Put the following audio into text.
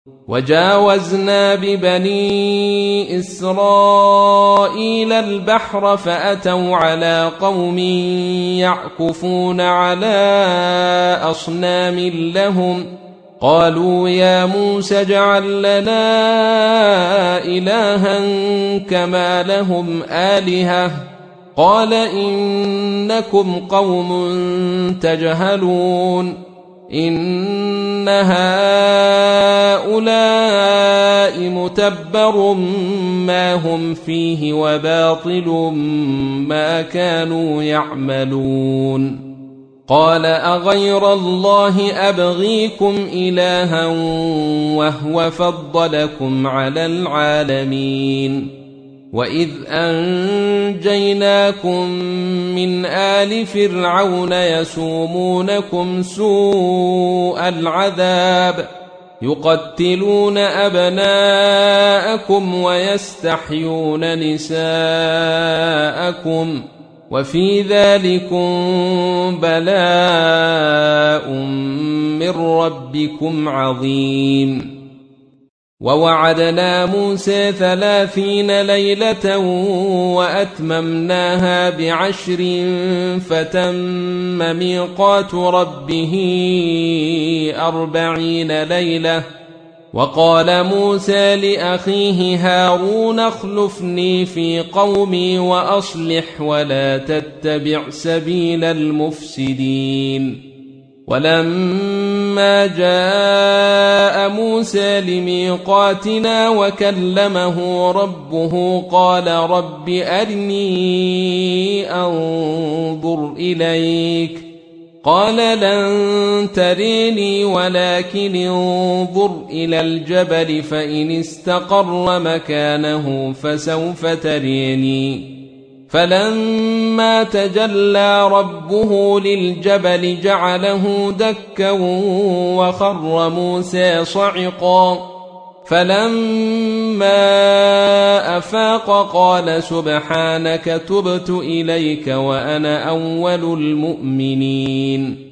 وجاوزنا ببني إسرائيل البحر فأتوا على قوم يعكفون على أصنام لهم قالوا يا موسى اجعل لنا إلها كما لهم آلهة قال إنكم قوم تجهلون إن هؤلاء متبر ما هم فيه وباطل ما كانوا يعملون قال أغير الله أبغيكم إلها وهو فضلكم على العالمين وإذ أنجيناكم من آل فرعون يسومونكم سوء العذاب يقتلون أبناءكم ويستحيون نساءكم وفي ذلكم بلاء من ربكم عظيم ووعدنا موسى 30 ليلة وأتممناها ب10 فتم ميقات ربه 40 ليلة وقال موسى لأخيه هارون اخلفني في قومي وأصلح ولا تتبع سبيل المفسدين ولما جاء موسى لميقاتنا وكلمه ربه قال رب أرني أنظر إليك قال لن تريني ولكن انظر إلى الجبل فإن استقر مكانه فسوف تريني فلما تجلى ربه للجبل جعله دكا وخر موسى صعقا فلما أفاق قال سبحانك تبت إليك وأنا أول المؤمنين